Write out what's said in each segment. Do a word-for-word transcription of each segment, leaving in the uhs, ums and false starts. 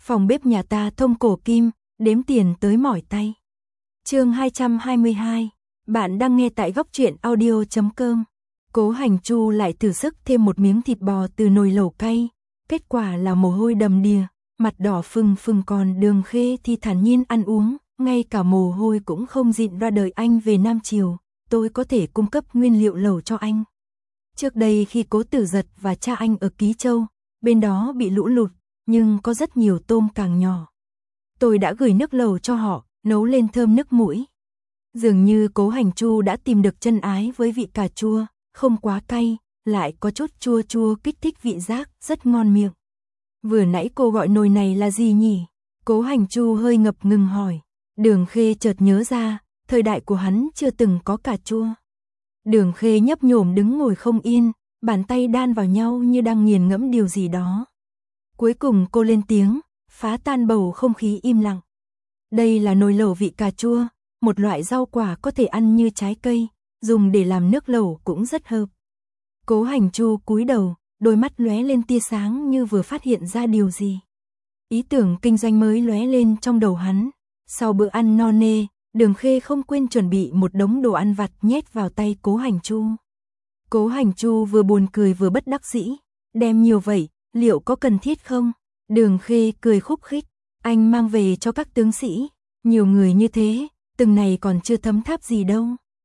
Phòng bếp nhà ta thông cổ kim, đếm tiền tới mỏi tay. Chương hai trăm hai mươi hai. Bạn đang nghe tại góc truyện audio chấm com. Cố Hành Chu lại thử sức thêm một miếng thịt bò từ nồi lẩu cay, kết quả là mồ hôi đầm đìa, mặt đỏ phừng phừng, còn Đường Khê thì thản nhiên ăn uống, ngay cả mồ hôi cũng không dịn ra. Đời anh về Nam Triều, tôi có thể cung cấp nguyên liệu lẩu cho anh. Trước đây khi Cố Tử Giật và cha anh ở Ký Châu, bên đó bị lũ lụt, nhưng có rất nhiều tôm càng nhỏ. Tôi đã gửi nước lẩu cho họ, nấu lên thơm nước mũi. Dường như Cố Hành Chu đã tìm được chân ái với vị cà chua, không quá cay, lại có chút chua chua kích thích vị giác, rất ngon miệng. Vừa nãy cô gọi nồi này là gì nhỉ? Cố Hành Chu hơi ngập ngừng hỏi. Đường Khê chợt nhớ ra, thời đại của hắn chưa từng có cà chua. Đường Khê nhấp nhổm đứng ngồi không yên, bàn tay đan vào nhau như đang nghiền ngẫm điều gì đó. Cuối cùng cô lên tiếng, phá tan bầu không khí im lặng. Đây là nồi lẩu vị cà chua, một loại rau quả có thể ăn như trái cây, dùng để làm nước lẩu cũng rất hợp. Cố Hành Chu cúi đầu, đôi mắt lóe lên tia sáng như vừa phát hiện ra điều gì. Ý tưởng kinh doanh mới lóe lên trong đầu hắn. Sau bữa ăn no nê, Đường Khê không quên chuẩn bị một đống đồ ăn vặt nhét vào tay Cố Hành Chu. Cố Hành Chu vừa buồn cười vừa bất đắc dĩ, đem nhiều vậy, liệu có cần thiết không? Đường Khê cười khúc khích, anh mang về cho các tướng sĩ, nhiều người như thế, từng này còn chưa thấm tháp gì đâu.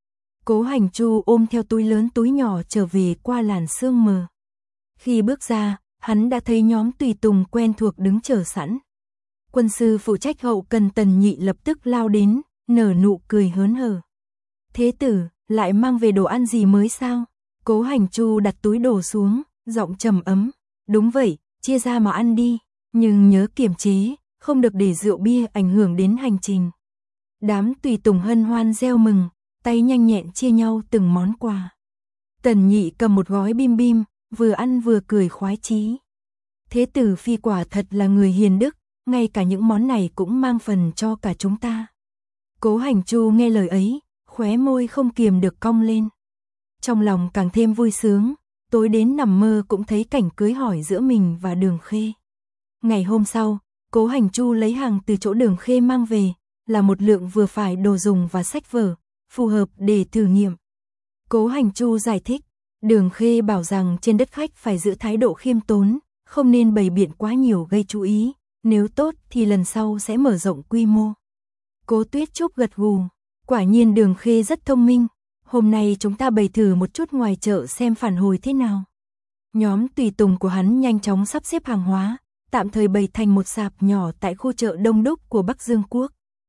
Cố Hành Chu ôm theo túi lớn túi nhỏ trở về qua làn sương mờ. Khi bước ra, hắn đã thấy nhóm tùy tùng quen thuộc đứng chờ sẵn. Quân sư phụ trách hậu cần Tần Nhị lập tức lao đến, nở nụ cười hớn hở. Thế tử, lại mang về đồ ăn gì mới sao? Cố Hành Chu đặt túi đồ xuống, giọng trầm ấm. Đúng vậy, chia ra mà ăn đi, nhưng nhớ kiềm chế, không được để rượu bia ảnh hưởng đến hành trình. Đám tùy tùng hân hoan reo mừng, tay nhanh nhẹn chia nhau từng món quà. Tần Nhị cầm một gói bim bim, vừa ăn vừa cười khoái chí. Thế tử phi quả thật là người hiền đức, ngay cả những món này cũng mang phần cho cả chúng ta. Cố Hành Chu nghe lời ấy, khóe môi không kiềm được cong lên. Trong lòng càng thêm vui sướng, tối đến nằm mơ cũng thấy cảnh cưới hỏi giữa mình và Đường Khê. Ngày hôm sau, Cố Hành Chu lấy hàng từ chỗ Đường Khê mang về, là một lượng vừa phải đồ dùng và sách vở, phù hợp để thử nghiệm. Cố Hành Chu giải thích, Đường Khê bảo rằng trên đất khách phải giữ thái độ khiêm tốn, không nên bày biện quá nhiều gây chú ý, nếu tốt thì lần sau sẽ mở rộng quy mô. Cố Tuyết Trúc gật gù, quả nhiên Đường Khê rất thông minh, hôm nay chúng ta bày thử một chút ngoài chợ xem phản hồi thế nào. Nhóm tùy tùng của hắn nhanh chóng sắp xếp hàng hóa, tạm thời bày thành một sạp nhỏ tại khu chợ đông đúc của Bắc Dương Quốc.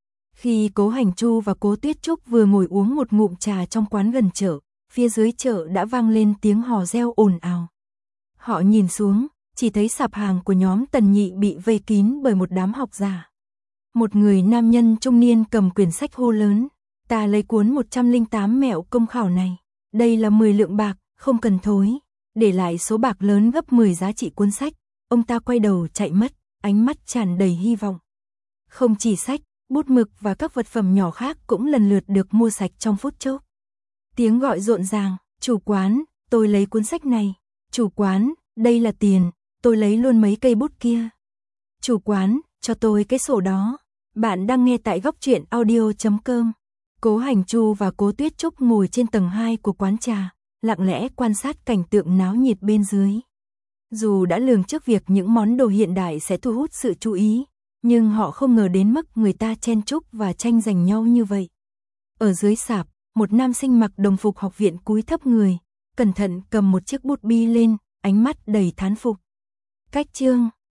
Khi Cố Hành Chu và Cố Tuyết Trúc vừa ngồi uống một ngụm trà trong quán gần chợ, phía dưới chợ đã vang lên tiếng hò reo ồn ào. Họ nhìn xuống, chỉ thấy sạp hàng của nhóm Tần Nhị bị vây kín bởi một đám học giả. Một người nam nhân trung niên cầm quyển sách hô lớn, ta lấy cuốn một trăm lẻ tám mẹo công khảo này, đây là mười lượng bạc, không cần thối, để lại số bạc lớn gấp mười giá trị cuốn sách. Ông ta quay đầu chạy mất, ánh mắt tràn đầy hy vọng. Không chỉ sách, bút mực và các vật phẩm nhỏ khác cũng lần lượt được mua sạch trong phút chốc. Tiếng gọi rộn ràng, chủ quán, tôi lấy cuốn sách này. Chủ quán, đây là tiền, tôi lấy luôn mấy cây bút kia. Chủ quán, cho tôi cái sổ đó. Bạn đang nghe tại góc truyện audio chấm com. Cố Hành Chu và Cố Tuyết Trúc ngồi trên tầng hai của quán trà, lặng lẽ quan sát cảnh tượng náo nhiệt bên dưới. Dù đã lường trước việc những món đồ hiện đại sẽ thu hút sự chú ý, nhưng họ không ngờ đến mức người ta chen chúc và tranh giành nhau như vậy. Ở dưới sạp, một nam sinh mặc đồng phục học viện cúi thấp người, cẩn thận cầm một chiếc bút bi lên, ánh mắt đầy thán phục. Cách chương